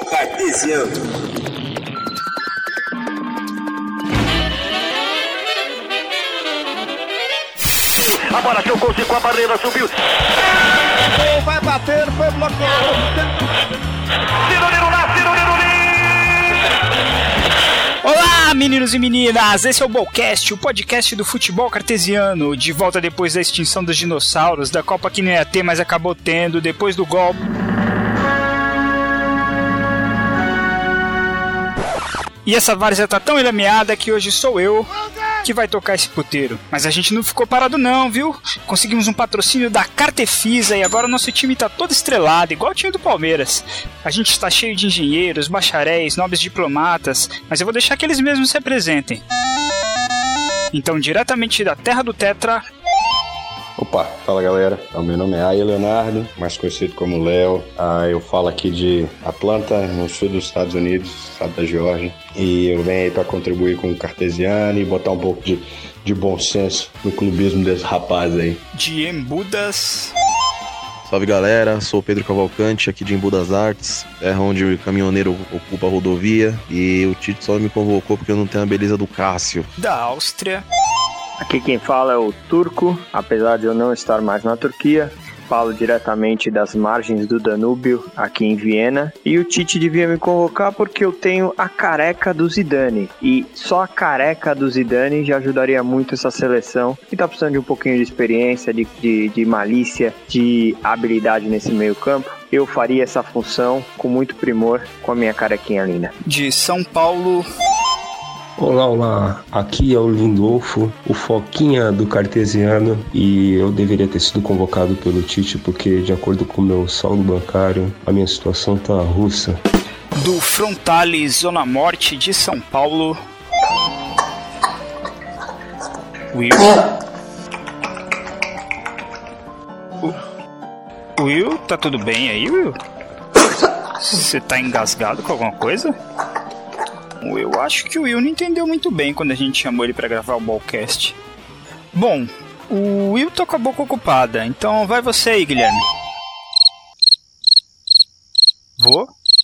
Cartesiano. A bola jogou-se com a barreira, subiu. Vai bater, foi bloqueado. Olá, meninos e meninas, esse é o Ballcast, o podcast do futebol cartesiano, de volta depois da extinção dos dinossauros, da Copa que não ia ter, mas acabou tendo, depois do golpe. E essa várzea tá tão enlameada que hoje sou eu que vai tocar esse puteiro. Mas a gente não ficou parado não, viu? Conseguimos um patrocínio da Cartefisa e agora o nosso time tá todo estrelado, igual o time do Palmeiras. A gente está cheio de engenheiros, bacharéis, nobres diplomatas, mas eu vou deixar que eles mesmos se apresentem. Então, diretamente da terra do Tetra... Opa, fala galera, o meu nome é Aia Leonardo, mais conhecido como Léo. Eu falo aqui de Atlanta, no sul dos Estados Unidos, estado da Geórgia. E eu venho aí para contribuir com o Cartesiano e botar um pouco de bom senso no clubismo desse rapaz aí. De Embudas... Salve galera, sou o Pedro Cavalcante, aqui de Embu das Artes, terra onde o caminhoneiro ocupa a rodovia. E o Tite só me convocou porque eu não tenho a beleza do Cássio. Da Áustria... Aqui quem fala é o Turco, apesar de eu não estar mais na Turquia, falo diretamente das margens do Danúbio, aqui em Viena, e o Tite devia me convocar porque eu tenho a careca do Zidane, e só a careca do Zidane já ajudaria muito essa seleção, que tá precisando de um pouquinho de experiência, de malícia, de habilidade nesse meio campo. Eu faria essa função com muito primor, com a minha carequinha linda. De São Paulo... Olá, aqui é o Lindolfo, o Foquinha do Cartesiano, e eu deveria ter sido convocado pelo Tite porque, de acordo com o meu saldo bancário, a minha situação tá russa. Do Frontale, Zona Norte de São Paulo... Will, tá tudo bem aí, Will? Você tá engasgado com alguma coisa? Eu acho que o Will não entendeu muito bem quando a gente chamou ele pra gravar o Ballcast. Bom, o Will tá com a boca ocupada, então vai você aí, Guilherme. Vou?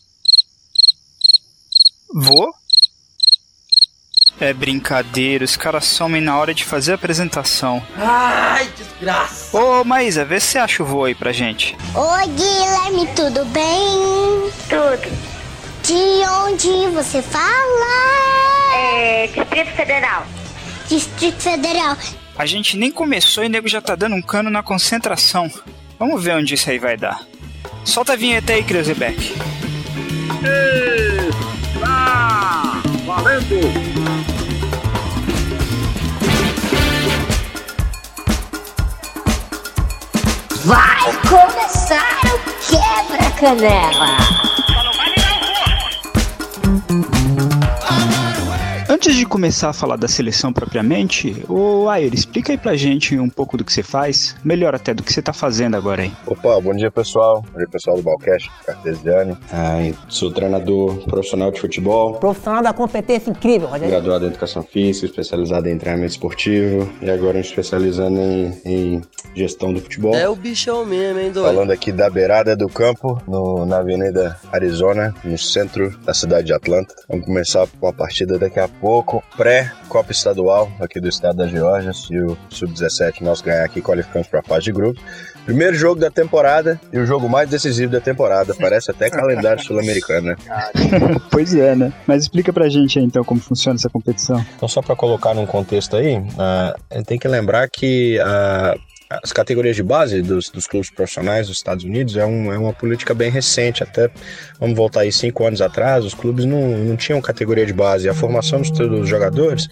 É brincadeira, os caras somem na hora de fazer a apresentação. Ai, desgraça! Ô, Maísa, vê se você acha o voo aí pra gente. Oi, Guilherme, tudo bem? Tudo. De onde você fala? Distrito Federal. Distrito Federal. A gente nem começou e o nego já tá dando um cano na concentração. Vamos ver onde isso aí vai dar. Solta a vinheta aí, Kreuzebeck. Está valendo! Vai começar o Quebra-Canela. Antes de começar a falar da seleção propriamente, ô Ayer, explica aí pra gente um pouco do que você faz, melhor até do que você tá fazendo agora aí. Opa, bom dia pessoal do Ballcast, Cartesiano. Sou treinador profissional de futebol. Profissional da competência incrível, Rogério. Graduado em Educação Física, especializado em treinamento esportivo e agora me especializando em gestão do futebol. É o bichão mesmo, hein, doido? Falando aqui da beirada do campo, na Avenida Arizona, no centro da cidade de Atlanta. Vamos começar com a partida daqui a pouco, pré-Copa Estadual aqui do estado da Geórgia. Se o Sub-17 nós ganhar aqui, qualificamos para a fase de grupo. Primeiro jogo da temporada e o jogo mais decisivo da temporada. Parece até calendário sul-americano, né? Pois é, né? Mas explica pra gente aí, então, como funciona essa competição. Então, só para colocar num contexto aí, a gente tem que lembrar que as categorias de base dos clubes profissionais dos Estados Unidos é uma política bem recente. Até, vamos voltar aí 5 anos atrás, os clubes não tinham categoria de base. A formação dos jogadores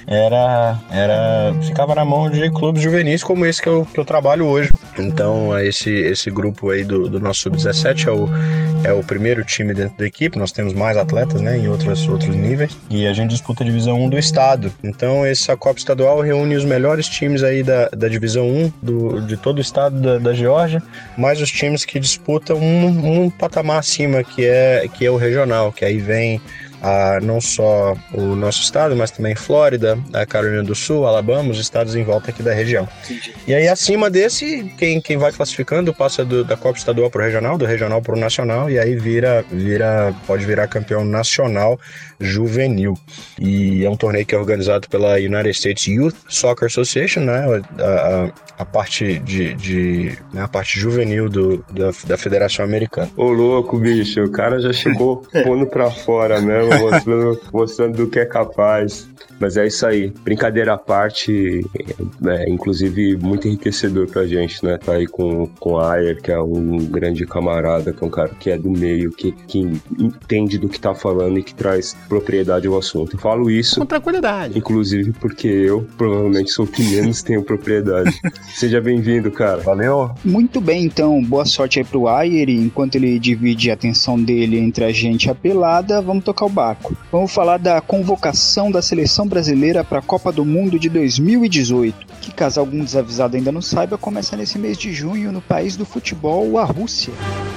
ficava na mão de clubes juvenis como esse que eu trabalho hoje. Então esse grupo aí do nosso Sub-17 é o primeiro time dentro da equipe. Nós temos mais atletas, né, em outros níveis, e a gente disputa a divisão 1 do estado. Então essa Copa Estadual reúne os melhores times aí da divisão 1 de todo o estado da Geórgia, mais os times que disputam um patamar acima, que é o regional, que aí vem não só o nosso estado, mas também Flórida, a Carolina do Sul, Alabama, os estados em volta aqui da região. Entendi. E aí acima desse, quem vai classificando passa da Copa Estadual para o regional, do regional para o nacional, e aí pode virar campeão nacional juvenil. E é um torneio que é organizado pela United States Youth Soccer Association, né? A parte a parte juvenil da Federação Americana. Ô louco, bicho, o cara já chegou pondo pra fora mesmo, mostrando do que é capaz. Mas é isso aí, brincadeira à parte, inclusive muito enriquecedor pra gente, né? Tá aí com o Ayer, que é um grande camarada, que é um cara que é do meio, que entende do que tá falando e que traz propriedade ao assunto. Eu falo isso com tranquilidade, inclusive porque eu provavelmente sou o que menos tenho propriedade. Seja bem-vindo, cara. Valeu. Muito bem, então, boa sorte aí pro Ayer, e enquanto ele divide a atenção dele entre a gente e a pelada, vamos tocar o barco. Vamos falar da convocação da seleção brasileira para a Copa do Mundo de 2018, que, caso algum desavisado ainda não saiba, começa nesse mês de junho no país do futebol, a Rússia.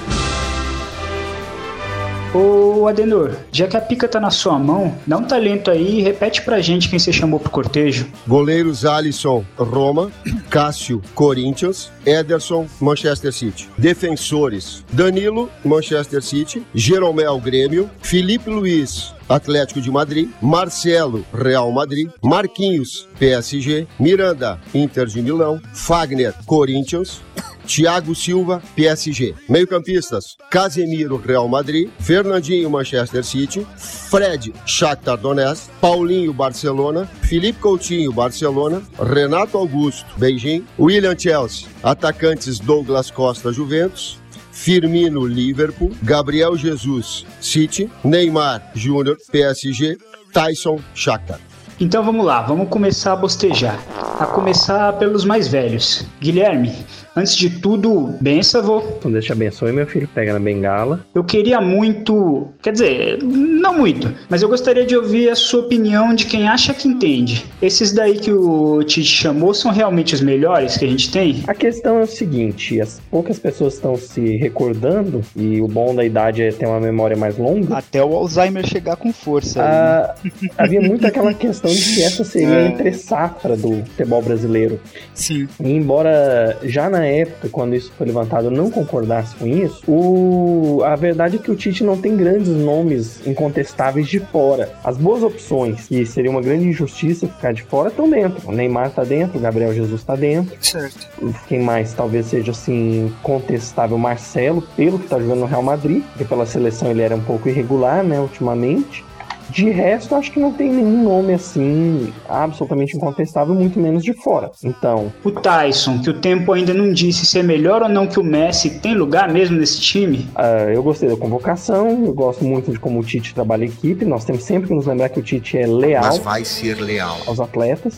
Ô Adenor, já que a pica tá na sua mão, dá um talento aí e repete pra gente quem você chamou pro cortejo. Goleiros Alisson, Roma. Cássio, Corinthians. Ederson, Manchester City. Defensores, Danilo, Manchester City. Jeromel, Grêmio. Felipe Luiz, Atlético de Madrid. Marcelo, Real Madrid. Marquinhos, PSG. Miranda, Inter de Milão. Fagner, Corinthians. Thiago Silva, PSG. Meio-campistas, Casemiro, Real Madrid. Fernandinho, Manchester City. Fred, Shakhtar Donetsk. Paulinho, Barcelona. Felipe Coutinho, Barcelona. Renato Augusto, Beijing. William, Chelsea. Atacantes, Douglas Costa, Juventus. Firmino, Liverpool. Gabriel Jesus, City. Neymar Júnior, PSG. Tyson, Shakhtar. Então vamos lá, vamos começar a bostejar. A começar pelos mais velhos. Guilherme, antes de tudo, benção, vô. Então deixa abençoe, meu filho, pega na bengala. Eu queria muito, quer dizer, não muito, mas eu gostaria de ouvir a sua opinião de quem acha que entende. Esses daí que o Tite chamou são realmente os melhores que a gente tem? A questão é o seguinte, as poucas pessoas estão se recordando, e o bom da idade é ter uma memória mais longa. Até o Alzheimer chegar com força. Havia muito aquela questão de que essa seria a entre-safra do futebol brasileiro. Sim. E embora já na época, quando isso foi levantado, eu não concordasse com isso, a verdade é que o Tite não tem grandes nomes incontestáveis de fora. As boas opções, que seria uma grande injustiça ficar de fora, estão dentro. O Neymar tá dentro, o Gabriel Jesus tá dentro. Certo. Quem mais talvez seja assim contestável? Marcelo, pelo que tá jogando no Real Madrid, porque pela seleção ele era um pouco irregular, né, ultimamente. De resto, acho que não tem nenhum nome assim absolutamente incontestável, muito menos de fora. Então, o Tyson, que o tempo ainda não disse se é melhor ou não que o Messi, tem lugar mesmo nesse time? Eu gostei da convocação, eu gosto muito de como o Tite trabalha a equipe. Nós temos sempre que nos lembrar que o Tite é leal. Mas vai ser leal aos atletas.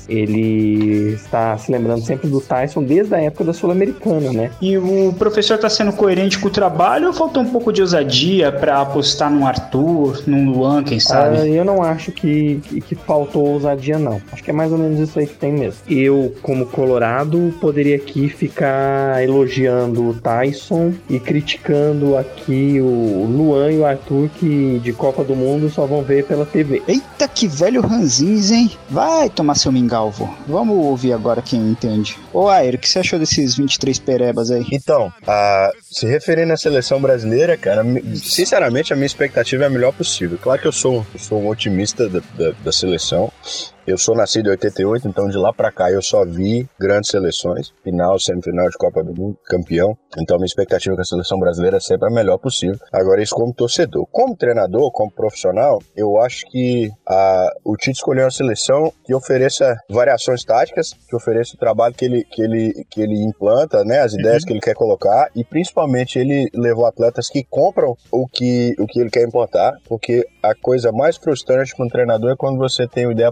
Ele está se lembrando sempre do Tyson desde a época da Sul-Americana, né? E o professor está sendo coerente com o trabalho ou faltou um pouco de ousadia para apostar num Arthur, num Luan, quem sabe? Eu não acho que faltou ousadia, não. Acho que é mais ou menos isso aí que tem mesmo. Eu, como colorado, poderia aqui ficar elogiando o Tyson e criticando aqui o Luan e o Arthur, que de Copa do Mundo só vão ver pela TV. Eita, que velho ranzinhos, hein? Vai tomar seu mingau, vô. Vamos ouvir agora quem entende. Ô, Ayer, o que você achou desses 23 perebas aí? Então, se referindo à seleção brasileira, cara, sinceramente, a minha expectativa é a melhor possível. Claro que eu sou um otimista da seleção. Eu sou nascido em 88, então de lá pra cá eu só vi grandes seleções, final, semifinal de Copa do Mundo, campeão. Então a minha expectativa com a seleção brasileira é sempre a melhor possível. Agora isso como torcedor. Como treinador, como profissional, eu acho que o Tite escolheu uma seleção que ofereça variações táticas, que ofereça o trabalho que ele implanta, né, as ideias que ele quer colocar, e principalmente ele levou atletas que compram o que ele quer implantar, porque a coisa mais frustrante para um treinador é quando você tem uma ideia para passar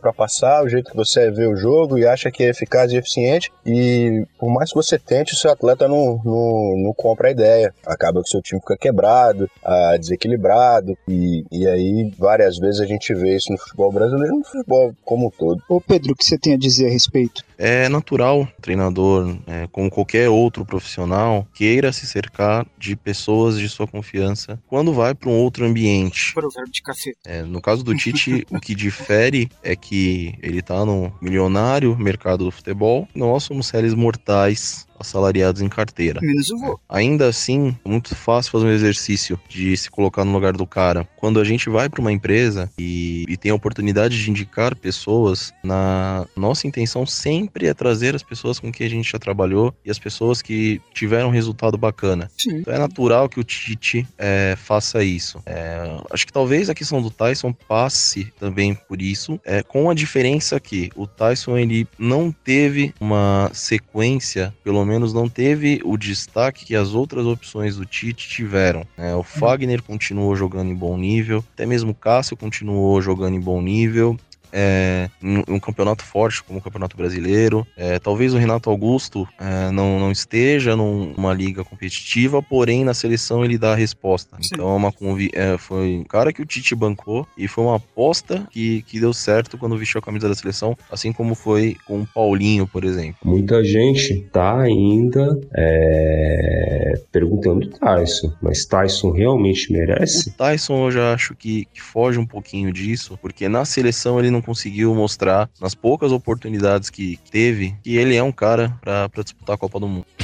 pensar, o jeito que você vê o jogo e acha que é eficaz e eficiente, e por mais que você tente, o seu atleta não compra a ideia. Acaba que o seu time fica quebrado, desequilibrado, e aí várias vezes a gente vê isso no futebol brasileiro, no futebol como um todo. Ô Pedro, o que você tem a dizer a respeito? É natural o treinador, como qualquer outro profissional, queira se cercar de pessoas de sua confiança quando vai para um outro ambiente. Provérbio de café. No caso do Tite, o que difere é que ele tá no milionário mercado do futebol, nós somos réis mortais assalariados em carteira. Menos o vô. Ainda assim, é muito fácil fazer um exercício de se colocar no lugar do cara. Quando a gente vai para uma empresa e tem a oportunidade de indicar pessoas, nossa intenção sempre é trazer as pessoas com quem a gente já trabalhou e as pessoas que tiveram um resultado bacana. Sim. Então é natural que o Tite faça isso. Acho que talvez a questão do Tyson passe também por isso, com a diferença que o Tyson ele não teve uma sequência, pelo menos não teve o destaque que as outras opções do Tite tiveram. O Fagner continuou jogando em bom nível, até mesmo o Cássio continuou jogando em bom nível. Um campeonato forte como o Campeonato Brasileiro. Talvez o Renato Augusto não esteja numa liga competitiva, porém na seleção ele dá a resposta. Sim. Então foi um cara que o Tite bancou e foi uma aposta que deu certo quando vestiu a camisa da seleção, assim como foi com o Paulinho, por exemplo. Muita gente tá ainda perguntando Tyson, mas Tyson realmente merece? O Tyson eu já acho que foge um pouquinho disso, porque na seleção ele não conseguiu mostrar, nas poucas oportunidades que teve, que ele é um cara para disputar a Copa do Mundo.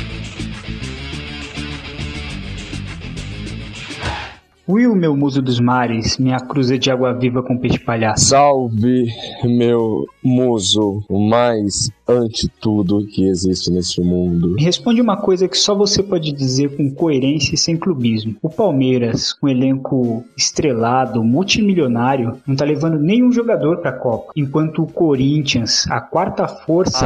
Will, meu muso dos mares, minha cruza de água viva com peixe palhaço. Salve, meu muso, o mais ante tudo que existe neste mundo. Me responde uma coisa que só você pode dizer com coerência e sem clubismo. O Palmeiras, com elenco estrelado, multimilionário, não tá levando nenhum jogador pra Copa. Enquanto o Corinthians, a quarta força...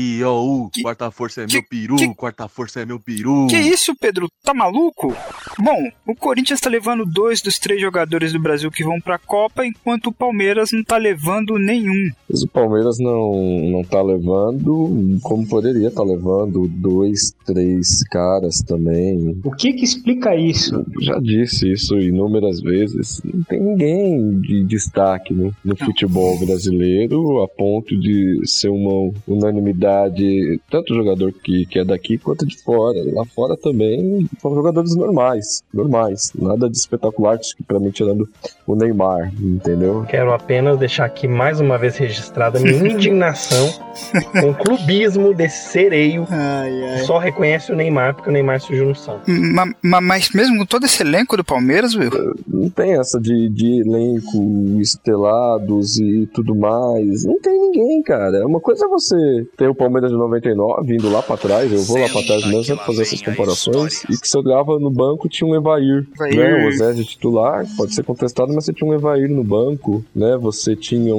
Quarta força é meu peru, quarta força é meu peru. Que isso, Pedro? Tá maluco? Bom, o Corinthians tá levando 2 dos 3 jogadores do Brasil que vão pra Copa, enquanto o Palmeiras não tá levando nenhum. Mas o Palmeiras não tá levando, como poderia estar levando 2, 3 caras também. O que explica isso? Eu já disse isso inúmeras vezes. Não tem ninguém de destaque no futebol brasileiro a ponto de ser uma unanimidade, tanto jogador que é daqui quanto de fora. Lá fora também são jogadores normais, nada de espetacular, que pra mim tirando o Neymar, entendeu? Quero apenas deixar aqui mais uma vez registrada a minha indignação com o clubismo desse sereio que só reconhece o Neymar porque o Neymar surgiu no Santos. Mas mesmo com todo esse elenco do Palmeiras, viu? Não tem essa de elenco estelados e tudo mais. Não tem ninguém, cara. Uma coisa é você ter o Palmeiras de 99 indo lá pra trás, eu vou lá pra trás mesmo sempre fazer essas comparações, e que você olhava no banco tinha um Evair. Né? O Zé de titular, pode ser contestado, mas você tinha um Evair no banco, né? Você tinha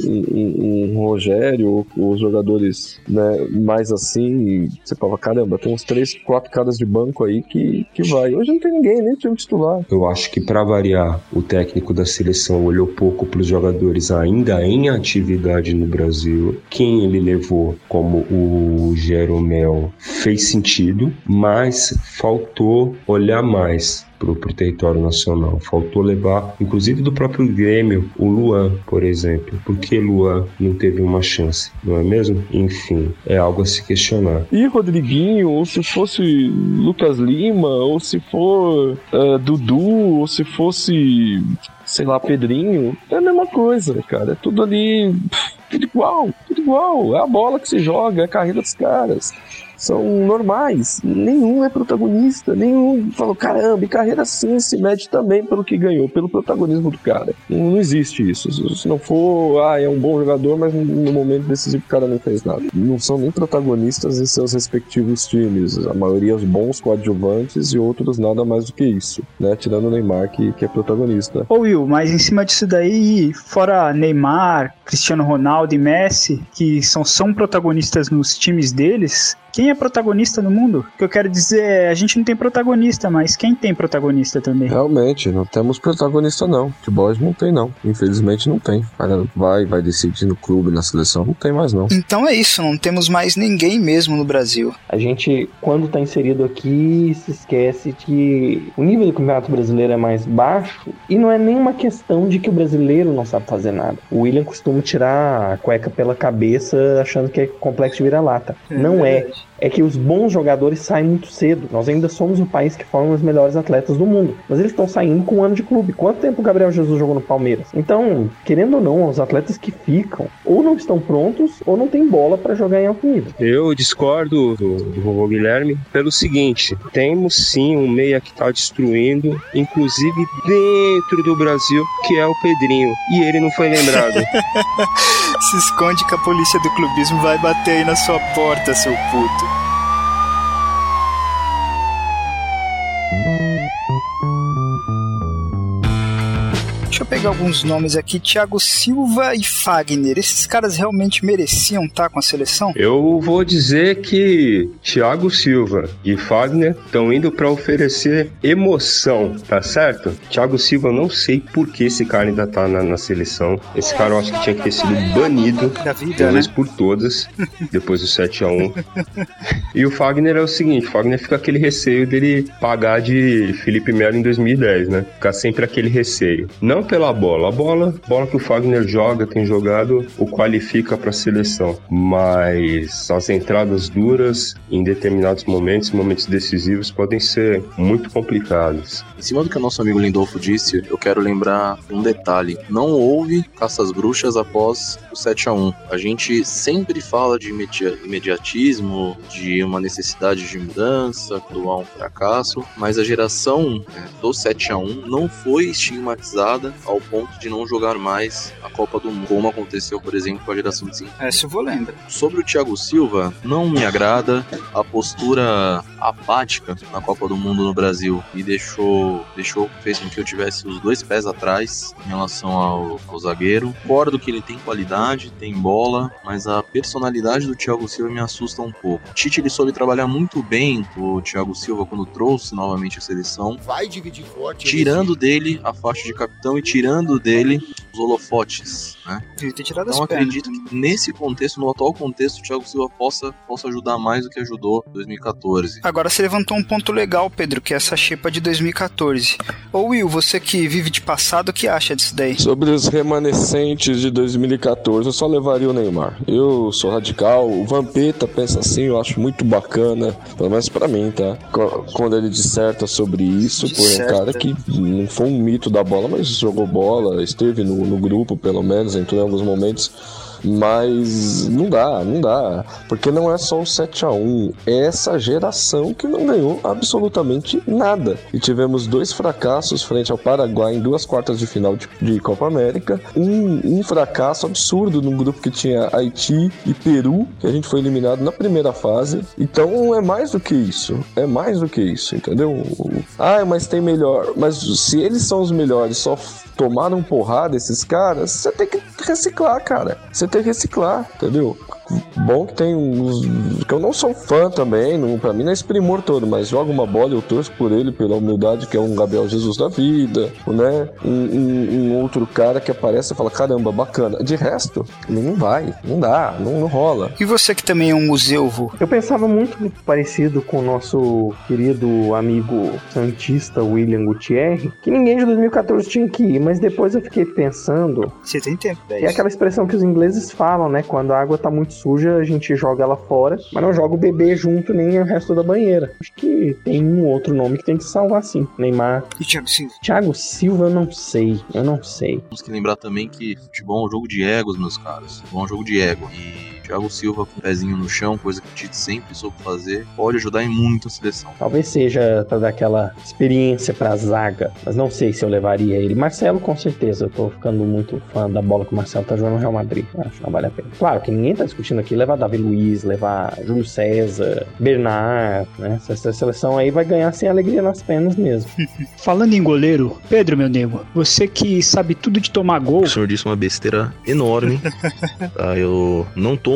um Rogério, os jogadores, né, mais assim, você fala, caramba, tem uns 3, 4 caras de banco aí que vai. Hoje não tem ninguém, nem time titular. Eu acho que pra variar, o técnico da seleção olhou pouco pros jogadores ainda em atividade no Brasil. Quem ele levou, como o Jeromel, fez sentido, mas faltou olhar mais pro território nacional. Faltou levar, inclusive do próprio Grêmio, o Luan, por exemplo. Por que Luan não teve uma chance? Não é mesmo? Enfim, é algo a se questionar. E Rodriguinho, ou se fosse Lucas Lima, ou se for Dudu, ou se fosse, sei lá, Pedrinho, é a mesma coisa, cara. É tudo ali, tudo igual. É a bola que se joga, é a carreira dos caras. São normais, nenhum é protagonista, nenhum falou, caramba, e carreira sim se mede também pelo que ganhou, pelo protagonismo do cara. Não existe isso. Se não for, é um bom jogador, mas no momento decisivo o cara não fez nada. Não são nem protagonistas em seus respectivos times, a maioria os bons coadjuvantes e outros nada mais do que isso, né? Tirando o Neymar que é protagonista. Ô Will, mas em cima disso daí, fora Neymar, Cristiano Ronaldo e Messi, que são protagonistas nos times deles, Quem é protagonista no mundo? O que eu quero dizer é, a gente não tem protagonista, mas quem tem protagonista também? Realmente, não temos protagonista não. Futebol não tem não. Infelizmente não tem. O cara vai decidir no clube, na seleção, não tem mais não. Então é isso, não temos mais ninguém mesmo no Brasil. A gente, quando tá inserido aqui, se esquece que o nível do Campeonato Brasileiro é mais baixo e não é nenhuma questão de que o brasileiro não sabe fazer nada. O William costuma tirar a cueca pela cabeça achando que é complexo de vira-lata. Não é. É que os bons jogadores saem muito cedo. Nós ainda somos o país que forma os melhores atletas do mundo. Mas eles estão saindo com um ano de clube. Quanto tempo o Gabriel Jesus jogou no Palmeiras? Então, querendo ou não, os atletas que ficam ou não estão prontos ou não tem bola para jogar em alto nível. Eu discordo do vovô Guilherme pelo seguinte: temos sim um meia que está destruindo, inclusive dentro do Brasil, que é o Pedrinho. E ele não foi lembrado. Se esconde que a polícia do clubismo vai bater aí na sua porta, seu puto. Deixa eu pegar alguns nomes aqui, Thiago Silva e Fagner. Esses caras realmente mereciam estar com a seleção? Eu vou dizer que Thiago Silva e Fagner estão indo para oferecer emoção, tá certo? Thiago Silva, eu não sei por que esse cara ainda tá na seleção. Esse cara eu acho que tinha que ter sido banido da vida, de uma vez por todas, depois do 7-1. E o Fagner é o seguinte, o Fagner fica aquele receio dele pagar de Felipe Melo em 2010, né? Ficar sempre aquele receio. Não pela bola. A bola que o Fagner joga, tem jogado, o qualifica para a seleção. Mas as entradas duras em determinados momentos decisivos, podem ser muito complicadas. Em cima do que o nosso amigo Lindolfo disse, eu quero lembrar um detalhe. Não houve caça às bruxas após o 7-1. A gente sempre fala de imediatismo, de uma necessidade de mudança, quando há um fracasso, mas a geração do 7-1 não foi estigmatizada ao ponto de não jogar mais a Copa do Mundo, como aconteceu, por exemplo, com a geração de 5. Essa eu vou lembrar. Sobre o Thiago Silva, não me agrada a postura apática na Copa do Mundo no Brasil e fez com que eu tivesse os dois pés atrás em relação ao zagueiro. Concordo que ele tem qualidade, tem bola, mas a personalidade do Thiago Silva me assusta um pouco. O Tite, ele soube trabalhar muito bem o Thiago Silva quando trouxe novamente a seleção, tirando dele a faixa de capitão e tirando dele os holofotes, né? Então acredito que nesse contexto, no atual contexto, o Thiago Silva possa ajudar mais do que ajudou em 2014. Agora você levantou um ponto legal, Pedro, que é essa xepa de 2014. Ô Will, você que vive de passado, o que acha disso daí? Sobre os remanescentes de 2014, eu só levaria o Neymar. Eu sou radical, o Vampeta pensa assim, eu acho muito bacana, pelo menos pra mim, tá? Quando ele disserta sobre isso, pô, é um cara que não foi um mito da bola, mas jogou bola, esteve no grupo, pelo menos, entrou em alguns momentos. Mas não dá, porque não é só o 7-1, é essa geração que não ganhou absolutamente nada. E tivemos 2 fracassos frente ao Paraguai em 2 quartas de final de Copa América, um fracasso absurdo num grupo que tinha Haiti e Peru, que a gente foi eliminado na primeira fase. Então é mais do que isso, entendeu? Mas tem melhor, mas se eles são os melhores, só tomaram porrada esses caras, você tem que reciclar, cara. Você tem que reciclar, entendeu? Bom que tem uns... que eu não sou fã também, pra mim não é esse primor todo, mas joga uma bola, eu torço por ele, pela humildade, que é um Gabriel Jesus da vida, né? Um outro cara que aparece e fala, caramba, bacana. De resto, não vai, não dá, não rola. E você que também é um museu, Eu pensava muito parecido com o nosso querido amigo santista William Gutierrez, que ninguém de 2014 tinha que ir, mas depois eu fiquei pensando... Você tem tempo, é aquela expressão que os ingleses falam, né? Quando a água tá muito suja, a gente joga ela fora, mas não joga o bebê junto nem o resto da banheira. Acho que tem um outro nome que tem que salvar sim. Neymar. E Thiago Silva? Thiago Silva, eu não sei. Temos que lembrar também que futebol é um jogo de egos, meus caros. Futebol é um jogo de ego. E Thiago Silva com o pezinho no chão, coisa que o Tite sempre soube fazer, pode ajudar em muito a seleção. Talvez seja pra dar aquela experiência pra zaga, mas não sei se eu levaria ele. Marcelo, com certeza. Eu tô ficando muito fã da bola que o Marcelo tá jogando no Real Madrid. Acho que não vale a pena. Claro que ninguém tá discutindo aqui levar Davi Luiz, levar Júlio César, Bernard, né? Essa seleção aí vai ganhar sem alegria nas pernas mesmo. Falando em goleiro, Pedro, meu nego, você que sabe tudo de tomar gol... O senhor disse uma besteira enorme. Tá? Eu não tomo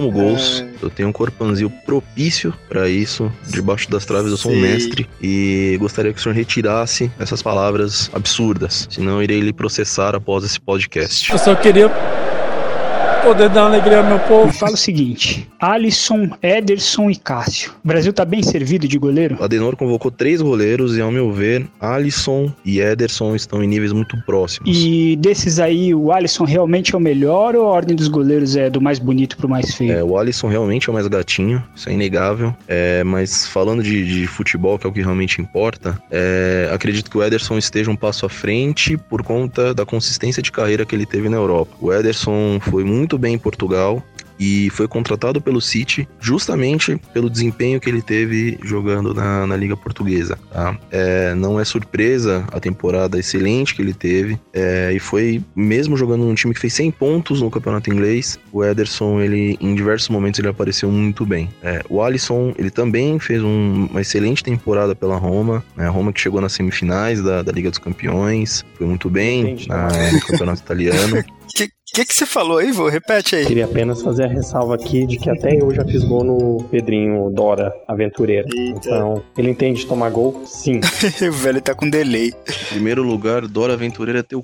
tomo gols, eu tenho um corpanzil propício pra isso, debaixo das traves eu sou um mestre, e gostaria que o senhor retirasse essas palavras absurdas, senão eu irei lhe processar após esse podcast. Eu só queria poder dar uma alegria ao meu povo. Fala o seguinte: Alisson, Ederson e Cássio. O Brasil tá bem servido de goleiro? O Adenor convocou 3 goleiros e, ao meu ver, Alisson e Ederson estão em níveis muito próximos. E desses aí, o Alisson realmente é o melhor ou a ordem dos goleiros é do mais bonito pro mais feio? O Alisson realmente é o mais gatinho, isso é inegável. Mas falando de futebol, que é o que realmente importa, acredito que o Ederson esteja um passo à frente por conta da consistência de carreira que ele teve na Europa. O Ederson foi muito bem em Portugal e foi contratado pelo City justamente pelo desempenho que ele teve jogando na Liga Portuguesa, tá? Não é surpresa a temporada excelente que ele teve, e foi mesmo jogando num time que fez 100 pontos no campeonato inglês. O Ederson, ele, em diversos momentos, ele apareceu muito bem. O Alisson, ele também fez uma excelente temporada pela Roma, né? A Roma que chegou nas semifinais da Liga dos Campeões, foi muito bem no campeonato italiano. O que você falou aí, vô? Repete aí. Queria apenas fazer a ressalva aqui de que até eu já fiz gol no Pedrinho Dora Aventureira. Então, ele entende tomar gol? Sim. O velho tá com delay. Em primeiro lugar, Dora Aventureira é teu...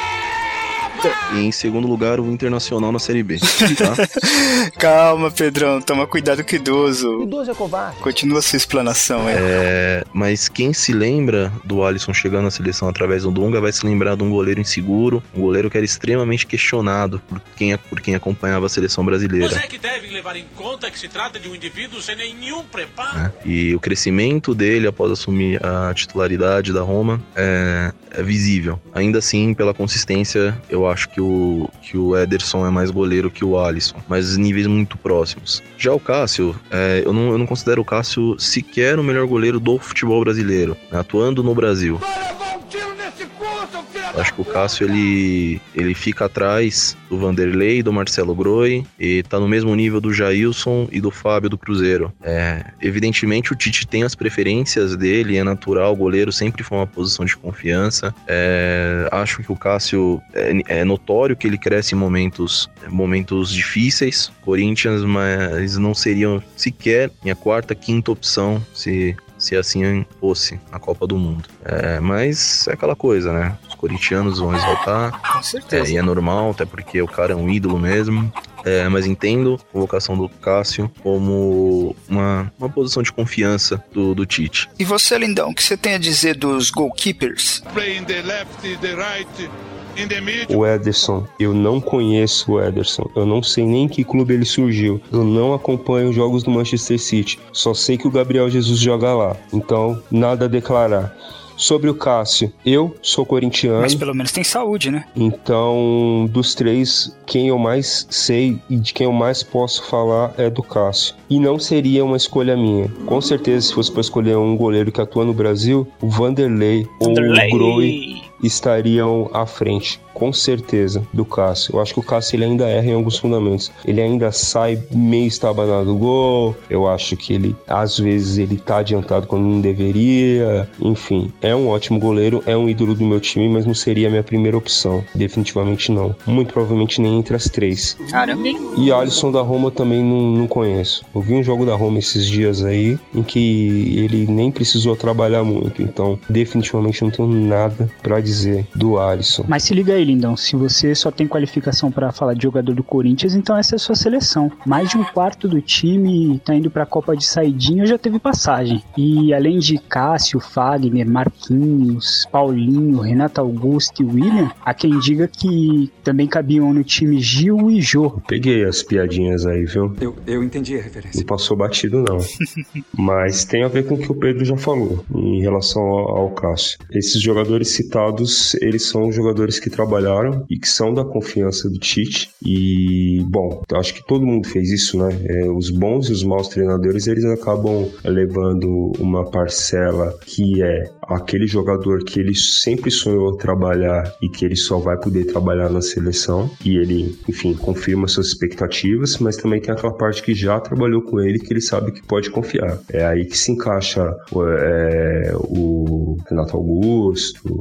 E em segundo lugar, o Internacional na Série B, tá? Calma, Pedrão, toma cuidado com o idoso. Idoso é covarde. Continua a sua explanação aí. Mas quem se lembra do Alisson chegando na seleção através do Dunga vai se lembrar de um goleiro inseguro, um goleiro que era extremamente questionado por quem acompanhava a seleção brasileira. Você é que deve levar em conta que se trata de um indivíduo sem nenhum preparo. E o crescimento dele após assumir a titularidade da Roma é visível. Ainda assim, pela consistência, eu acho que o Ederson é mais goleiro que o Alisson, mas níveis muito próximos. Já o Cássio, eu não considero o Cássio sequer o melhor goleiro do futebol brasileiro, né, atuando no Brasil. Acho que o Cássio, ele fica atrás do Vanderlei, do Marcelo Groi, e tá no mesmo nível do Jailson e do Fábio do Cruzeiro. Evidentemente o Tite tem as preferências dele, é natural, o goleiro sempre foi uma posição de confiança. Acho que o Cássio, é notório que ele cresce em momentos difíceis, Corinthians, mas não seriam sequer minha quarta, quinta opção se assim fosse a Copa do Mundo. Mas é aquela coisa, né? Os corintianos vão exaltar. Com certeza. E é normal, até porque o cara é um ídolo mesmo. Mas entendo a convocação do Cássio como uma posição de confiança do Tite. E você, Lindão, o que você tem a dizer dos goalkeepers? O Ederson, eu não conheço o Ederson, eu não sei nem em que clube ele surgiu, eu não acompanho os jogos do Manchester City, só sei que o Gabriel Jesus joga lá, então nada a declarar. Sobre o Cássio, eu sou corintiano. Mas pelo menos tem saúde, né? Então, dos três, quem eu mais sei e de quem eu mais posso falar é do Cássio. E não seria uma escolha minha. Com certeza, se fosse para escolher um goleiro que atua no Brasil, o Vanderlei ou o Groi estariam à frente, com certeza, do Cássio. Eu acho que o Cássio, ele ainda erra em alguns fundamentos. Ele ainda sai meio estabanado do gol. Eu acho que ele, às vezes, ele tá adiantado quando não deveria. Enfim, é um ótimo goleiro, é um ídolo do meu time, mas não seria a minha primeira opção. Definitivamente não. Muito provavelmente nem entre as três. Caramba. E Alisson da Roma também não conheço. Eu vi um jogo da Roma esses dias aí, em que ele nem precisou trabalhar muito. Então, definitivamente não tenho nada pra dizer do Alisson. Mas se liga aí, Lindão, se você só tem qualificação pra falar de jogador do Corinthians, então essa é a sua seleção. Mais de um quarto do time tá indo pra Copa de saidinha, já teve passagem. E além de Cássio, Fagner, Marquinhos, Paulinho, Renato Augusto e William, há quem diga que também cabiam no time Gil e Jô. Peguei as piadinhas aí, viu? Eu entendi a referência. Não passou batido, não. Mas tem a ver com o que o Pedro já falou em relação ao Cássio. Esses jogadores citados, eles são jogadores que trabalharam e que são da confiança do Tite. E, bom, acho que todo mundo fez isso, né? Os bons e os maus treinadores, eles acabam levando uma parcela que é aquele jogador que ele sempre sonhou trabalhar e que ele só vai poder trabalhar na seleção. E ele, enfim, confirma suas expectativas, mas também tem aquela parte que já trabalhou com ele, que ele sabe que pode confiar. É aí que se encaixa o Renato Augusto, o Paulinho,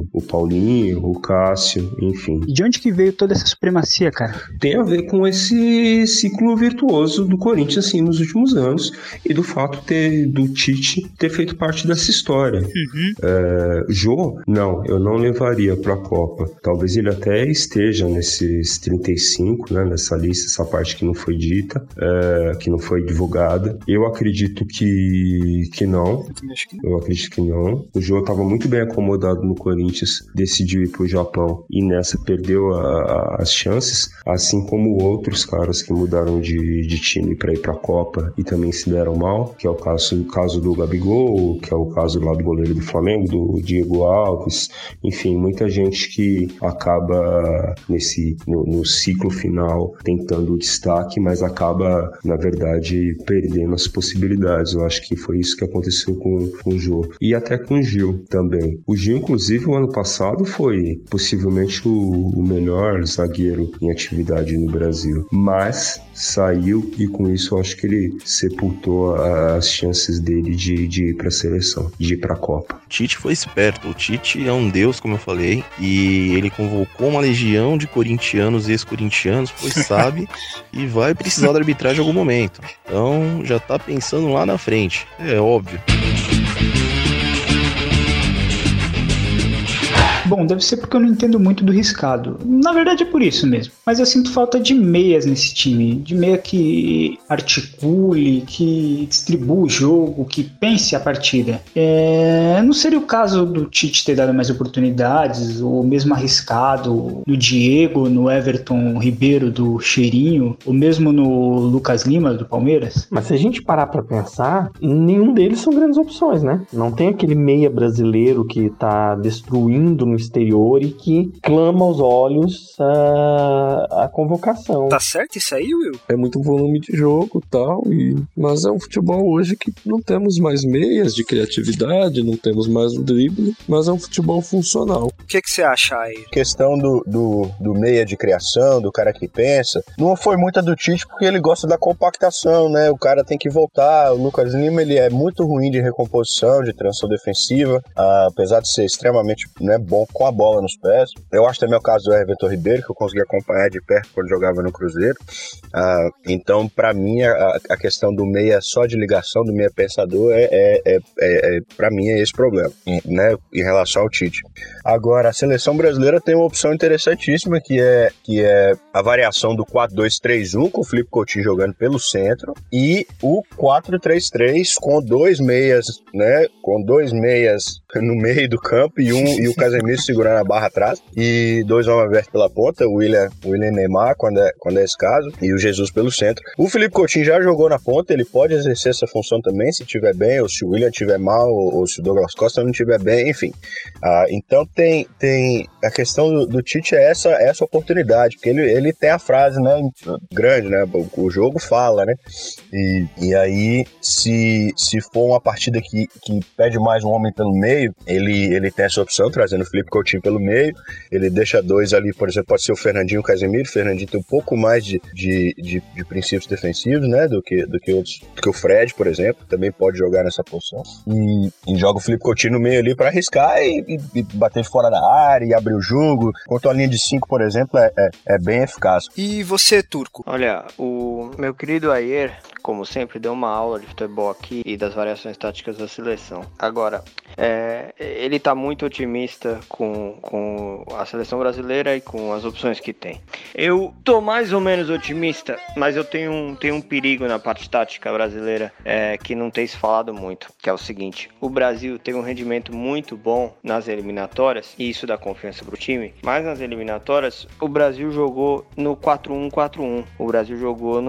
Paulinho, o Cássio, enfim. E de onde que veio toda essa supremacia, cara? Tem a ver com esse ciclo virtuoso do Corinthians, assim, nos últimos anos, e do fato do Tite ter feito parte dessa história. Jô, não, eu não levaria para a Copa. Talvez ele até esteja nesses 35, né, nessa lista, essa parte que não foi dita, que não foi divulgada. Eu acredito que não. Eu acredito que não. O Jô estava muito bem acomodado no Corinthians, decidiu ir pro Japão e nessa perdeu as chances, assim como outros caras que mudaram de time para ir para a Copa e também se deram mal, que é o caso do Gabigol, que é o caso lá do goleiro do Flamengo, do Diego Alves, enfim, muita gente que acaba no ciclo final tentando o destaque, mas acaba, na verdade, perdendo as possibilidades. Eu acho que foi isso que aconteceu com o Jô. E até com o Gil também. O Gil, inclusive, o ano passado foi possivelmente o melhor zagueiro em atividade no Brasil. Mas saiu e com isso eu acho que ele sepultou as chances dele de ir para a seleção, de ir para a Copa. O Tite foi esperto. O Tite é um deus, como eu falei, e ele convocou uma legião de corintianos e ex-corintianos, pois sabe e vai precisar da arbitragem em algum momento. Então já tá pensando lá na frente. É óbvio. Bom, deve ser porque eu não entendo muito do riscado. Na verdade é por isso mesmo. Mas eu sinto falta de meias nesse time. De meia que articule, que distribua o jogo, que pense a partida. Não seria o caso do Tite ter dado mais oportunidades, ou mesmo arriscado no Diego, no Everton Ribeiro do Cheirinho, ou mesmo no Lucas Lima do Palmeiras? Mas se a gente parar pra pensar, nenhum deles são grandes opções, né? Não tem aquele meia brasileiro que tá destruindo no exterior e que clama aos olhos a convocação. Tá certo isso aí, Will? É muito volume de jogo e tal, mas é um futebol hoje que não temos mais meias de criatividade, não temos mais o drible, mas é um futebol funcional. O que você acha aí? A questão do meia de criação, do cara que pensa, não foi muita do Tite porque ele gosta da compactação, né? O cara tem que voltar. O Lucas Lima, ele é muito ruim de recomposição, de transição defensiva, apesar de ser extremamente, né, bom com a bola nos pés. Eu acho também o caso do Everton Ribeiro, que eu consegui acompanhar de perto quando jogava no Cruzeiro. Então, para mim, a questão do meia só de ligação, do meia pensador, para mim é esse problema, né, em relação ao Tite. Agora, a seleção brasileira tem uma opção interessantíssima, que é a variação do 4-2-3-1, com o Felipe Coutinho jogando pelo centro, e o 4-3-3 com dois meias, né, com dois meias no meio do campo e o Casemiro segurando a barra atrás, e dois homens abertos pela ponta, o William Neymar, quando é esse caso, e o Jesus pelo centro. O Felipe Coutinho já jogou na ponta, ele pode exercer essa função também, se tiver bem, ou se o William tiver mal, ou se o Douglas Costa não tiver bem, enfim. Então tem a questão do Tite é essa oportunidade, porque ele tem a frase, né, grande, né, o jogo fala, né, e aí se for uma partida que pede mais um homem pelo meio, ele tem essa opção, trazendo o Felipe Coutinho pelo meio, ele deixa dois ali, por exemplo, pode ser o Fernandinho e o Casemiro. O Fernandinho tem um pouco mais de princípios defensivos, né, do que o Fred, por exemplo, também pode jogar nessa posição, e joga o Felipe Coutinho no meio ali para arriscar e bater fora da área e abrir o jogo. Quanto a linha de 5, por exemplo, é bem eficaz. E você, Turco? Olha, o meu querido Ayer, como sempre, deu uma aula de futebol aqui e das variações táticas da seleção. Agora, ele tá muito otimista com a seleção brasileira e com as opções que tem. Eu tô mais ou menos otimista, mas eu tenho um perigo na parte tática brasileira que não tem se falado muito, que é o seguinte: o Brasil teve um rendimento muito bom nas eliminatórias, e isso dá confiança pro time, mas nas eliminatórias o Brasil jogou no 4-1-4-1. O Brasil jogou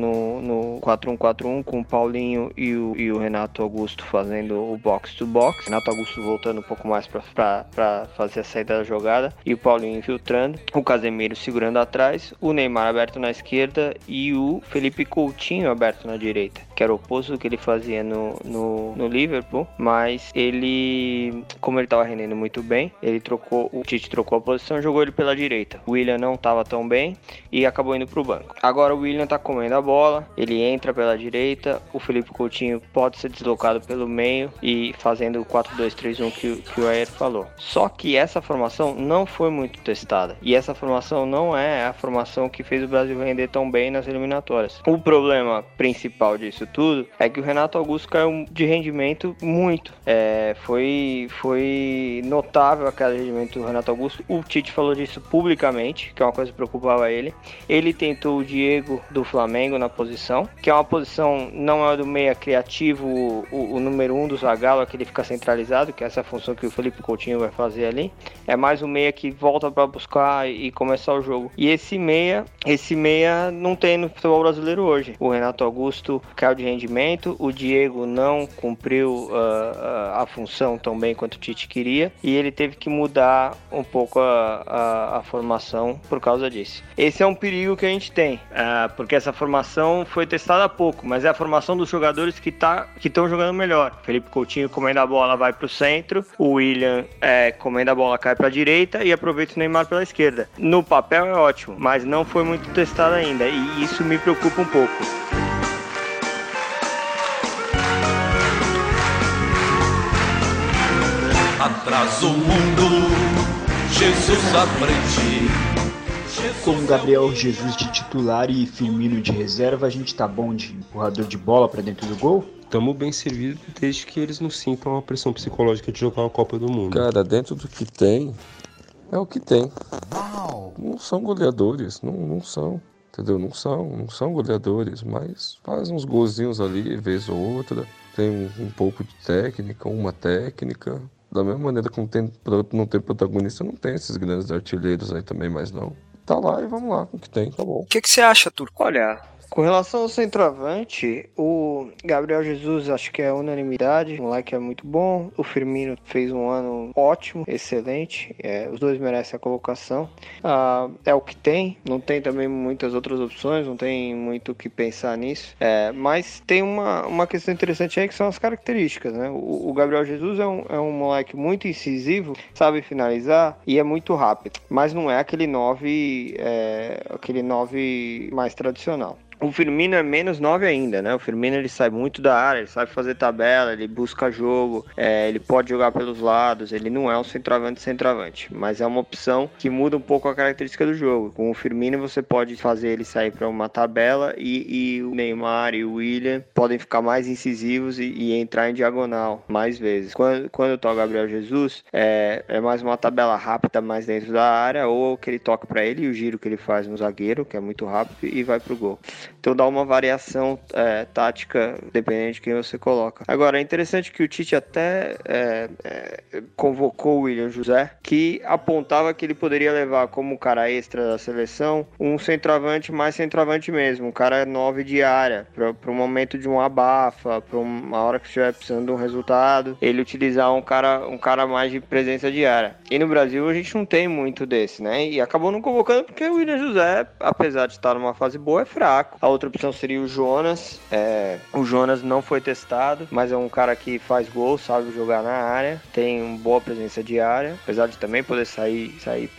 no 4-1-4-1 com o Paulinho e o Renato Augusto fazendo o box-to-box. Renato Augusto voltando um pouco mais para fazer a saída da jogada, e o Paulinho infiltrando, o Casemiro segurando atrás, o Neymar aberto na esquerda e o Felipe Coutinho aberto na direita, que era o oposto do que ele fazia no Liverpool, mas ele, como ele estava rendendo muito bem, o Tite trocou a posição e jogou ele pela direita. O William não estava tão bem e acabou indo pro banco. Agora o William tá comendo a bola, ele entra pela direita, o Felipe Coutinho pode ser deslocado pelo meio e fazendo o 4-2-3-1 que o Ayer falou. Só que essa formação não foi muito testada. E essa formação não é a formação que fez o Brasil render tão bem nas eliminatórias. O problema principal disso tudo é que o Renato Augusto caiu de rendimento muito. Foi notável a queda de rendimento do Renato Augusto. O Tite falou disso publicamente, que é uma coisa que preocupava ele. Ele tentou o Diego do Flamengo na posição, que é uma posição, não é do meia criativo, o número 1 do Zagallo, que ele fica centralizado, que é essa função que o Felipe Coutinho vai fazer ali. É mais um meia que volta para buscar e começar o jogo. E esse meia não tem no futebol brasileiro hoje. O Renato Augusto caiu de rendimento, o Diego não cumpriu a função tão bem quanto o Tite queria, e ele teve que mudar um pouco a formação por causa disso. Esse é um perigo que a gente tem, porque essa formação foi testada há pouco, mas é a formação dos jogadores que estão jogando melhor. Felipe Coutinho comendo a bola, vai pro centro, o William comendo a bola, cai pra direita e aproveita o Neymar pela esquerda. No papel é ótimo, mas não foi muito testado ainda, e isso me preocupa um pouco. Atrás o mundo, Jesus à frente. Com Gabriel Jesus de titular e Firmino de reserva, a gente tá bom de empurrador de bola pra dentro do gol? Estamos bem servidos desde que eles não sintam a pressão psicológica de jogar uma Copa do Mundo. Cara, dentro do que tem, é o que tem. Não são goleadores, não são. Entendeu? Não são goleadores, mas faz uns golzinhos ali, vez ou outra. Tem um pouco de técnica, uma técnica. Da mesma maneira que não tem protagonista, não tem esses grandes artilheiros aí também, mas não. Tá lá e vamos lá com o que tem, tá bom. O que você acha, Turco? Olha, com relação ao centroavante, o Gabriel Jesus acho que é unanimidade, o moleque é muito bom, o Firmino fez um ano ótimo, excelente, os dois merecem a colocação, é o que tem, não tem também muitas outras opções, não tem muito o que pensar nisso, mas tem uma questão interessante aí que são as características, né? O Gabriel Jesus é um moleque muito incisivo, sabe finalizar e é muito rápido, mas não é aquele 9 mais tradicional. O Firmino é menos 9 ainda, né? O Firmino ele sai muito da área, ele sabe fazer tabela, ele busca jogo, ele pode jogar pelos lados, ele não é um centroavante, mas é uma opção que muda um pouco a característica do jogo. Com o Firmino você pode fazer ele sair para uma tabela e o Neymar e o William podem ficar mais incisivos e entrar em diagonal mais vezes. Quando toca o Gabriel Jesus, é mais uma tabela rápida mais dentro da área, ou que ele toca para ele e o giro que ele faz no zagueiro, que é muito rápido, e vai pro gol. Então dá uma variação tática dependendo de quem você coloca. Agora, é interessante que o Tite até convocou o William José, que apontava que ele poderia levar como cara extra da seleção um centroavante mais centroavante mesmo, um cara 9 de área, para um momento de um abafa, para uma hora que estiver precisando de um resultado, ele utilizar um cara mais de presença de área. E no Brasil a gente não tem muito desse, né? E acabou não convocando porque o William José, apesar de estar numa fase boa, é fraco. A outra opção seria o Jonas. O Jonas não foi testado, mas é um cara que faz gol, sabe jogar na área, tem uma boa presença de área, apesar de também poder sair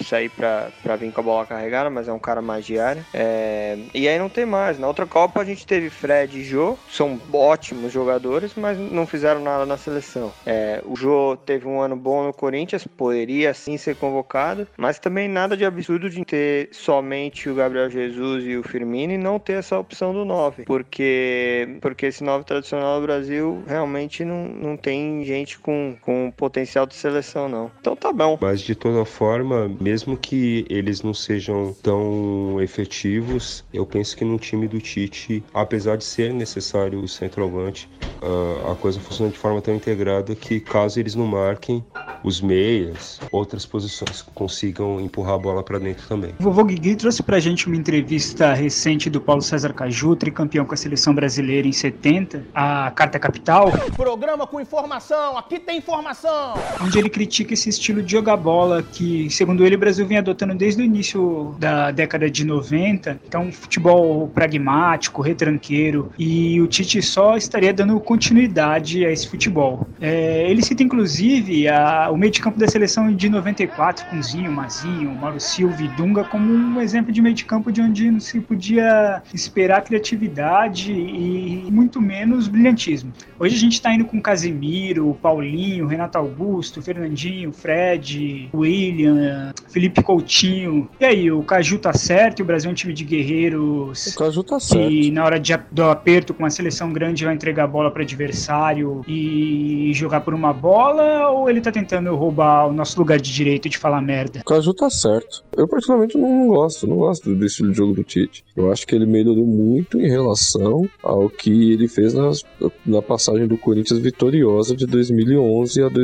pra vir com a bola carregada, mas é um cara mais de área. E aí não tem mais. Na outra Copa a gente teve Fred e Jô, são ótimos jogadores, mas não fizeram nada na seleção. O Jô teve um ano bom no Corinthians, poderia sim ser convocado, mas também nada de absurdo de ter somente o Gabriel Jesus e o Firmino e não ter essa opção do 9, porque esse 9 tradicional do Brasil realmente não tem gente com potencial de seleção, não. Então tá bom. Mas de toda forma, mesmo que eles não sejam tão efetivos, eu penso que no time do Tite, apesar de ser necessário o centroavante, a coisa funciona de forma tão integrada que caso eles não marquem, os meias, outras posições consigam empurrar a bola para dentro também. O vovô Guigui trouxe pra gente uma entrevista recente do Paulo César Caju, tricampeão com a seleção brasileira em 70, a Carta Capital. Programa com informação, aqui tem informação! Onde ele critica esse estilo de jogar bola que, segundo ele, o Brasil vem adotando desde o início da década de 90. Então, futebol pragmático, retranqueiro, e o Tite só estaria dando continuidade a esse futebol. Ele cita inclusive o meio de campo da seleção de 94, com Zinho, Mazinho, Mauro Silva e Dunga, como um exemplo de meio de campo de onde não se podia esperar criatividade e muito menos brilhantismo. Hoje a gente está indo com Casemiro, Paulinho, Renato Augusto, Fernandinho, Fred, William, Felipe Coutinho. E aí, o Caju tá certo? O Brasil é um time de guerreiros. O Caju tá certo. E na hora do aperto com uma seleção grande vai entregar a bola para adversário e jogar por uma bola? Ou ele tá tentando roubar o nosso lugar de direito de falar merda? O Caju tá certo. Eu particularmente não gosto do estilo de jogo do Tite. Eu acho que ele melhorou muito em relação ao que ele fez na passagem do Corinthians vitoriosa de 2011 a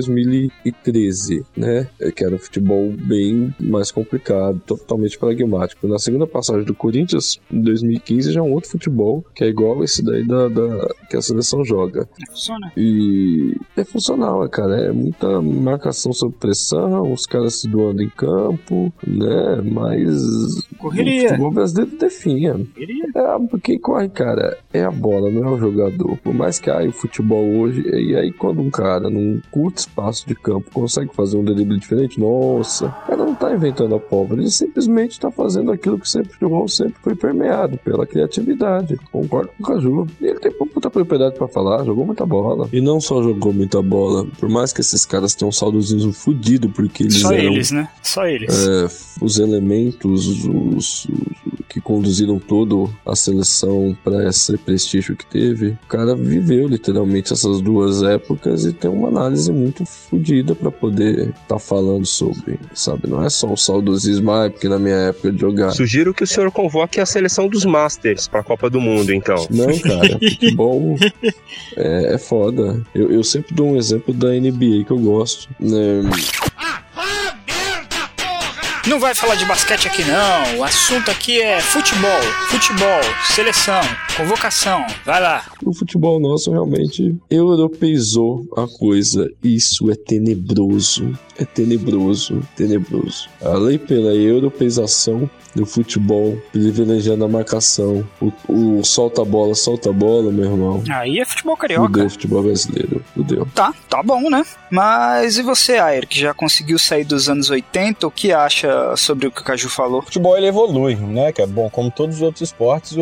2013, né? Que era um futebol bem mais complicado, totalmente pragmático. Na segunda passagem do Corinthians, em 2015, já é um outro futebol, que é igual esse daí que a seleção joga. Funciona. E é funcional, cara. É muita marcação sob pressão, os caras se doando em campo, né? Mas correria. O futebol brasileiro definha. Quem corre, cara, é a bola, não é o jogador. Por mais que o futebol hoje, e aí quando um cara num curto espaço de campo consegue fazer um drible diferente, nossa, o cara não tá inventando a pólvora, ele simplesmente tá fazendo aquilo que sempre jogou, sempre foi permeado pela criatividade. Concordo com o Caju. E ele tem muita propriedade pra falar, jogou muita bola. E não só jogou muita bola, por mais que esses caras tenham um saldozinho fudido, porque eles Só eram, eles, né? Só eles. Os elementos, os que conduziram todo a seleção para esse prestígio que teve. O cara viveu literalmente essas duas épocas e tem uma análise muito fodida para poder estar falando sobre, sabe? Não é só um saudosismo, porque na minha época de jogar. Sugiro que o senhor convoque a seleção dos Masters para a Copa do Mundo, então. Não, cara, futebol é foda. Eu sempre dou um exemplo da NBA que eu gosto, né? Não vai falar de basquete aqui não, o assunto aqui é futebol, seleção, convocação, vai lá. O futebol nosso realmente europeizou a coisa, isso é tenebroso, tenebroso. A lei pela europeização do futebol, privilegiando a marcação, o solta a bola, meu irmão. Aí é futebol carioca. Fudeu o futebol brasileiro, fudeu. Tá bom, né? Mas e você, Ayer, que já conseguiu sair dos anos 80, o que acha sobre o que o Caju falou? O futebol, ele evolui, né? Que é bom, como todos os outros esportes,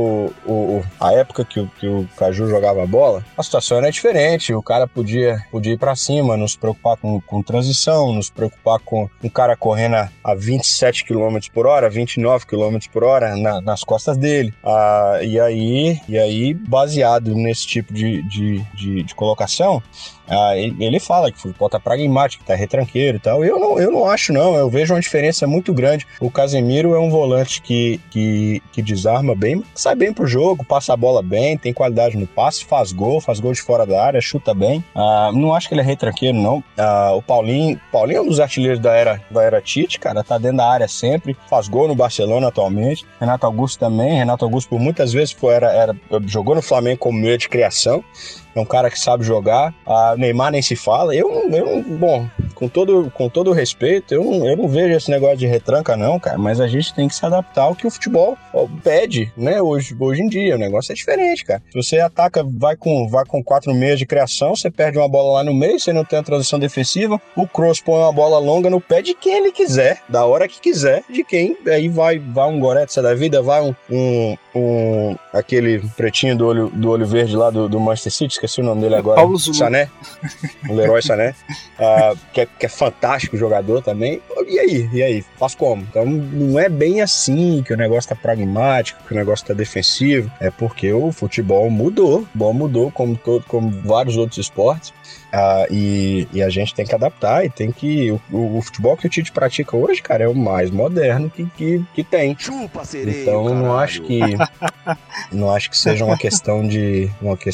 a época que o Caju jogava bola, a situação era diferente, o cara podia ir pra cima, não se preocupar com transição, não se preocupar com um cara correndo a 27 km por hora, 29 km por hora nas costas dele. E aí, baseado nesse tipo de colocação, ele fala que o futebol tá pragmático, tá retranqueiro e tal. Eu não acho, não. Eu vejo uma diferença muito grande. O Casemiro é um volante que desarma bem, sai bem pro jogo, passa a bola bem, tem qualidade no passe, faz gol de fora da área, chuta bem. Não acho que ele é retranqueiro, não. O Paulinho é um dos artilheiros da era Tite, cara, tá dentro da área sempre, faz gol no Barcelona atualmente. Renato Augusto também. Renato Augusto por muitas vezes jogou no Flamengo como meio de criação. É um cara que sabe jogar. Neymar nem se fala. Bom, com todo o respeito, eu não vejo esse negócio de retranca não, cara, mas a gente tem que se adaptar ao que o futebol pede, né, hoje em dia. O negócio é diferente, cara. Se você ataca, vai com 4 meias de criação, você perde uma bola lá no meio, você não tem a transição defensiva, o Kroos põe uma bola longa no pé de quem ele quiser, da hora que quiser, de quem, aí vai um Goretzka da vida, vai aquele pretinho do olho verde lá do Manchester City, esqueci o nome dele agora. Paulo Zulu. Sané. O Leroy Sané. Que é fantástico jogador também. E aí? Faz como? Então não é bem assim que o negócio tá pragmático, que o negócio tá defensivo. É porque o futebol mudou. Como vários outros esportes. E a gente tem que adaptar e tem que... O futebol que o Tite pratica hoje, cara, é o mais moderno que tem. Chupa, sereio, então caralho. não acho que seja uma questão de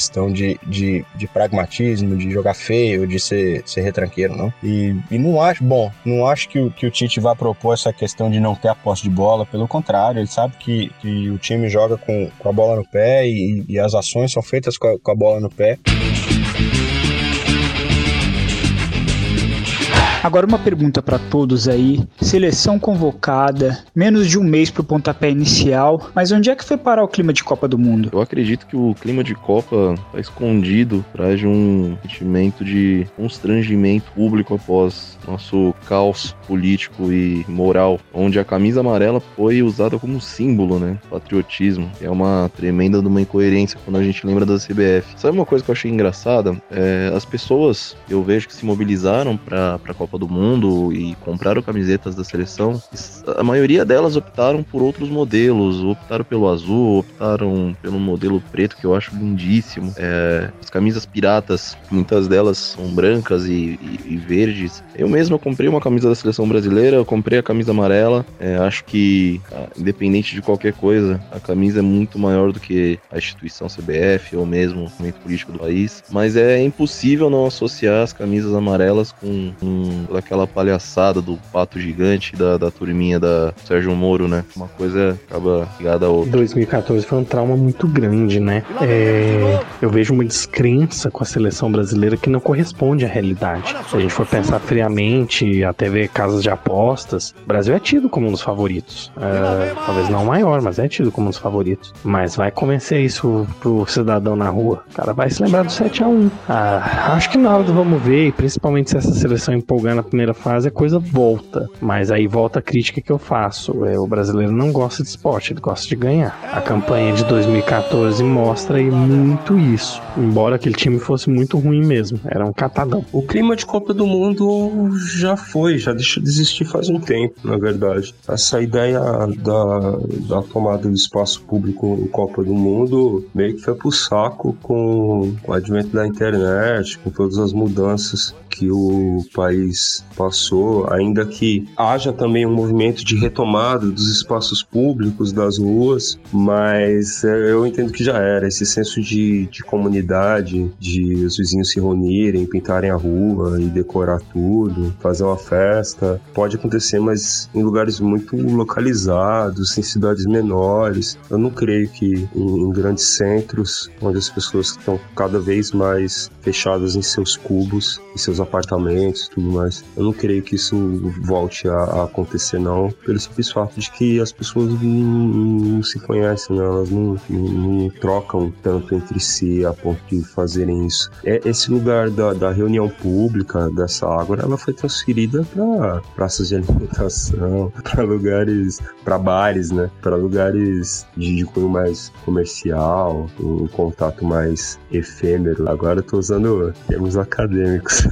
pragmatismo, de jogar feio, de ser retranqueiro, não. E não acho que o Tite vai propor essa questão de não ter a posse de bola. Pelo contrário, ele sabe que o time joga com a bola no pé e as ações são feitas com a bola no pé. Agora uma pergunta para todos aí. Seleção convocada, menos de um mês pro pontapé inicial, mas onde é que foi parar o clima de Copa do Mundo? Eu acredito que o clima de Copa tá escondido atrás de um sentimento de constrangimento público após nosso caos político e moral, onde a camisa amarela foi usada como símbolo, né? Patriotismo. É uma tremenda de uma incoerência quando a gente lembra da CBF. Sabe uma coisa que eu achei engraçada? As pessoas, eu vejo que se mobilizaram pra Copa do Mundo e compraram camisetas da seleção, a maioria delas optaram por outros modelos, optaram pelo azul, optaram pelo modelo preto, que eu acho lindíssimo. As camisas piratas, muitas delas são brancas e verdes. Eu mesmo comprei uma camisa da seleção brasileira, eu comprei a camisa amarela. Acho que, independente de qualquer coisa, a camisa é muito maior do que a instituição CBF ou mesmo o movimento político do país. Mas é impossível não associar as camisas amarelas com aquela palhaçada do pato gigante da turminha da Sérgio Moro, né? Uma coisa acaba ligada a outra. 2014 foi um trauma muito grande, né? Eu vejo uma descrença com a seleção brasileira que não corresponde à realidade. Se a gente for pensar friamente, até ver casas de apostas, o Brasil é tido como um dos favoritos. Talvez não o maior, mas é tido como um dos favoritos. Mas vai convencer isso pro cidadão na rua. O cara vai se lembrar do 7-1. Acho que na hora do vamos ver, e principalmente se essa seleção empolgar na primeira fase, a coisa volta. Mas aí volta a crítica que eu faço. O brasileiro não gosta de esporte, ele gosta de ganhar. A campanha de 2014 mostra aí muito isso. Embora aquele time fosse muito ruim mesmo. Era um catadão. O clima de Copa do Mundo já deixou de existir faz um tempo, na verdade. Essa ideia da tomada do espaço público em Copa do Mundo meio que foi pro saco com o advento da internet, com todas as mudanças que o país passou, ainda que haja também um movimento de retomada dos espaços públicos, das ruas, mas eu entendo que já era. Esse senso de comunidade, de os vizinhos se reunirem, pintarem a rua e decorar tudo, fazer uma festa, pode acontecer, mas em lugares muito localizados, em cidades menores. Eu não creio que em grandes centros, onde as pessoas estão cada vez mais fechadas em seus cubos, em seus apartamentos e tudo mais, eu não creio que isso volte a acontecer, não, pelo simples fato de que as pessoas não se conhecem, né? Elas não trocam tanto entre si a ponto de fazerem isso. Esse lugar da reunião pública, dessa água, ela foi transferida para praças de alimentação, para lugares, para bares, né? Para lugares de cunho mais comercial, um contato mais efêmero. Agora eu tô usando termos acadêmicos.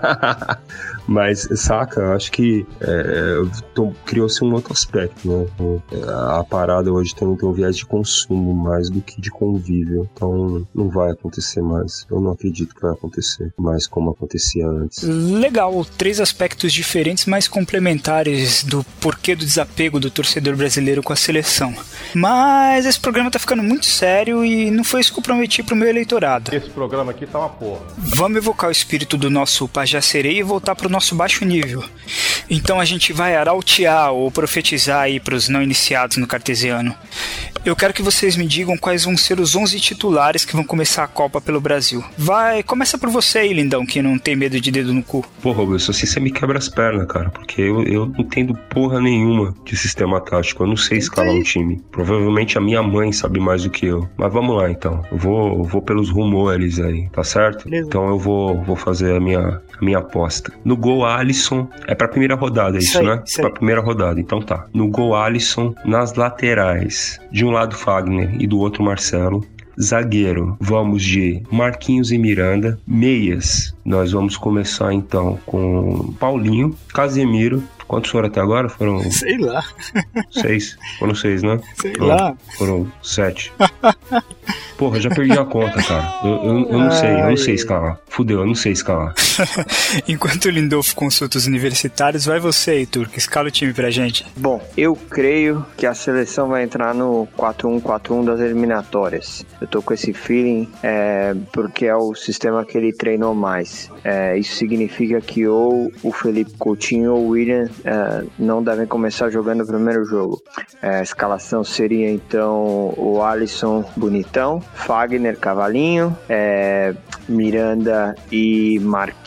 Mas, saca, acho que criou-se um outro aspecto, né? A parada hoje tem um viés de consumo mais do que de convívio. Então, não vai acontecer mais. Eu não acredito que vai acontecer mais como acontecia antes. Legal, 3 aspectos diferentes, mas complementares do porquê do desapego do torcedor brasileiro com a seleção. Mas esse programa tá ficando muito sério e não foi isso que eu prometi pro meu eleitorado. Esse programa aqui tá uma porra. Vamos evocar o espírito do nosso Pajé Sereia e voltar pro nosso baixo nível. Então a gente vai arautear ou profetizar aí pros não iniciados no cartesiano. Eu quero que vocês me digam quais vão ser os 11 titulares que vão começar a Copa pelo Brasil. Começa por você aí, lindão, que não tem medo de dedo no cu. Pô, Roberto, assim você me quebra as pernas, cara, porque eu não entendo porra nenhuma de sistema tático. Eu não sei escalar um time. Provavelmente a minha mãe sabe mais do que eu. Mas vamos lá, então. Eu vou pelos rumores aí, tá certo? Beleza. Então eu vou fazer a minha aposta. No gol, Alisson. É pra primeira rodada, isso, né? Isso pra primeira rodada, então tá. No gol, Alisson. Nas laterais, de um lado Fagner e do outro Marcelo. Zagueiro, vamos de Marquinhos e Miranda. Meias, nós vamos começar então com Paulinho, Casemiro. Quantos foram até agora? Foram... Sei lá. 6? Foram 6, né? Sei lá. Foram 7. Porra, já perdi a conta, cara. Eu não sei escalar. Fudeu, eu não sei escalar. Enquanto o Lindolfo consulta os universitários, vai você aí, Turco. Escala o time pra gente. Bom, eu creio que a seleção vai entrar no 4-1-4-1 das eliminatórias. Eu tô com esse feeling porque é o sistema que ele treinou mais. Isso significa que ou o Felipe Coutinho ou o William não devem começar jogando o primeiro jogo. A escalação seria então o Alisson bonitão, Fagner, cavalinho, Miranda e Marquinhos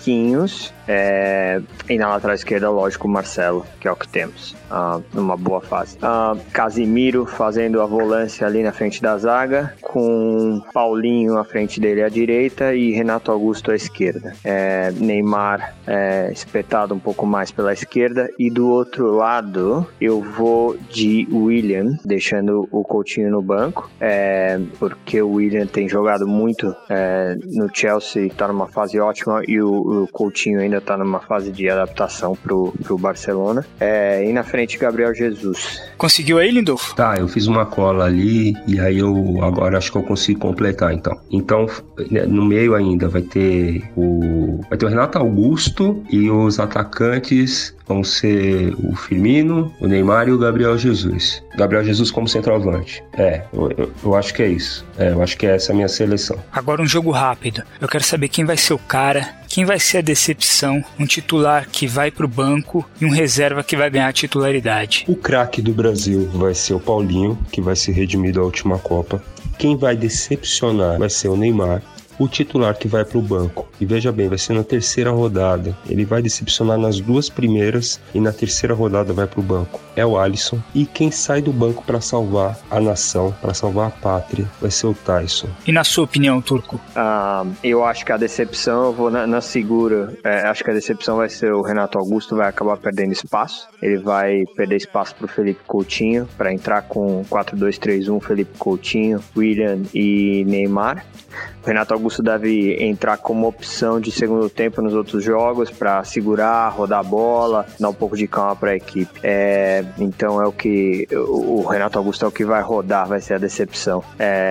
Marquinhos. E na lateral esquerda, lógico, o Marcelo, que é o que temos. Numa boa fase. Casimiro fazendo a volância ali na frente da zaga, com Paulinho à frente dele à direita e Renato Augusto à esquerda. Neymar espetado um pouco mais pela esquerda, e do outro lado eu vou de William, deixando o Coutinho no banco, porque o William tem jogado muito no Chelsea, está numa fase ótima, e o Coutinho ainda está numa fase de adaptação pro Barcelona. E na frente, Gabriel Jesus. Conseguiu aí, Lindolfo? Tá, eu fiz uma cola ali e aí eu agora acho que eu consigo completar então. Então, no meio ainda vai ter o Renato Augusto, e os atacantes vão ser o Firmino, o Neymar e o Gabriel Jesus. Gabriel Jesus como centroavante. Eu acho que é isso. Eu acho que essa é a minha seleção. Agora um jogo rápido. Eu quero saber quem vai ser o cara, quem vai ser a decepção, um titular que vai pro banco e um reserva que vai ganhar a titularidade. O craque do Brasil vai ser o Paulinho, que vai se redimir da última Copa. Quem vai decepcionar vai ser o Neymar. O titular que vai para o banco, e veja bem, vai ser na terceira rodada. Ele vai decepcionar nas 2 primeiras e na terceira rodada vai para o banco. É o Alisson. E quem sai do banco para salvar a nação, para salvar a pátria, vai ser o Tyson. E na sua opinião, Turco? Eu acho que a decepção, eu vou na segura. Acho que a decepção vai ser o Renato Augusto, vai acabar perdendo espaço. Ele vai perder espaço para o Felipe Coutinho, para entrar com 4-2-3-1, Felipe Coutinho, William e Neymar. O Renato Augusto deve entrar como opção de segundo tempo nos outros jogos para segurar, rodar a bola, dar um pouco de calma para a equipe. Então é o que o Renato Augusto é o que vai rodar, vai ser a decepção.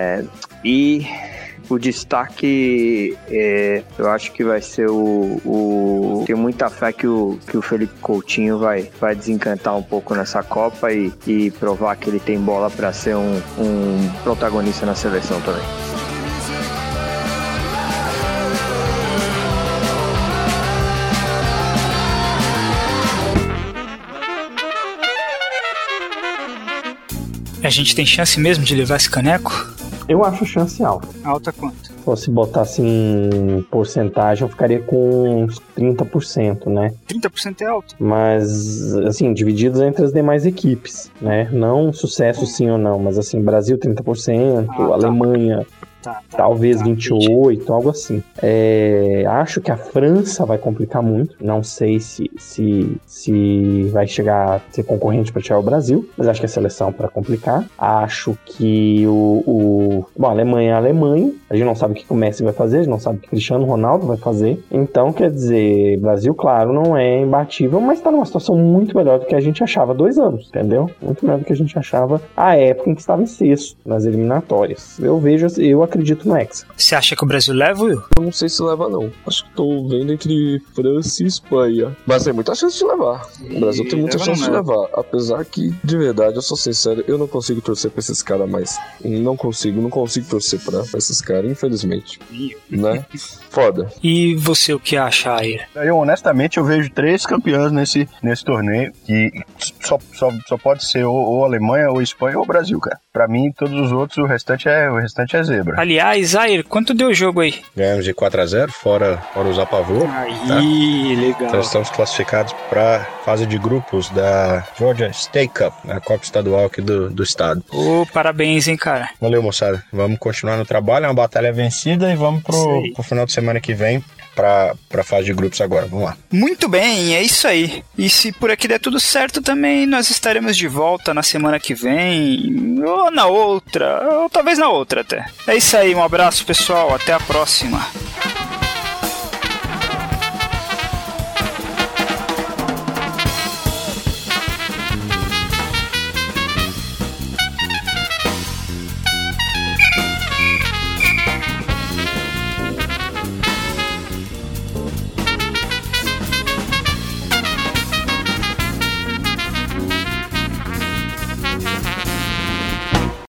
E o destaque, eu acho que vai ser tenho muita fé que o Felipe Coutinho vai desencantar um pouco nessa Copa e provar que ele tem bola para ser um protagonista na seleção também. A gente tem chance mesmo de levar esse caneco? Eu acho chance alta. Alta quanto? Se botar assim porcentagem, eu ficaria com uns 30%, né? 30% é alto. Mas, assim, divididos entre as demais equipes, né? Não sucesso sim ou não, mas assim, Brasil 30%, Alemanha... talvez 28%, algo assim. Acho que a França vai complicar muito. Não sei se vai chegar a ser concorrente para tirar o Brasil, mas acho que a seleção para complicar. Acho que a Alemanha é a Alemanha. A gente não sabe o que o Messi vai fazer, a gente não sabe o que o Cristiano Ronaldo vai fazer. Então, quer dizer, Brasil, claro, não é imbatível, mas está numa situação muito melhor do que a gente achava há 2 anos, entendeu? Muito melhor do que a gente achava à época em que estava em sexto nas eliminatórias. Eu acredito no Hexa. Você acha que o Brasil leva, Will? Eu não sei se leva, não. Acho que tô vendo entre França e Espanha. Mas tem muita chance de levar. O Brasil tem muita chance de levar. Apesar que, de verdade, eu sou sincero, eu não consigo torcer pra esses caras mais. Não consigo torcer pra esses caras, infelizmente. Né? Foda. E você, o que acha, Ayer? Eu, honestamente, eu vejo 3 campeões nesse torneio, que só pode ser ou Alemanha, ou Espanha, ou Brasil, cara. Pra mim, todos os outros, o restante é zebra. Aliás, Ayer, quanto deu o jogo aí? Ganhamos de 4-0, fora os apavor. Aí, legal. Então estamos classificados para fase de grupos da Georgia State Cup, a Copa Estadual aqui do estado. Parabéns, hein, cara. Valeu, moçada. Vamos continuar no trabalho, é uma batalha vencida, e vamos pro final de semana que vem pra fase de grupos agora. Vamos lá. Muito bem, é isso aí. E se por aqui der tudo certo também, nós estaremos de volta na semana que vem, ou na outra, ou talvez na outra até. É isso aí, um abraço, pessoal, até a próxima.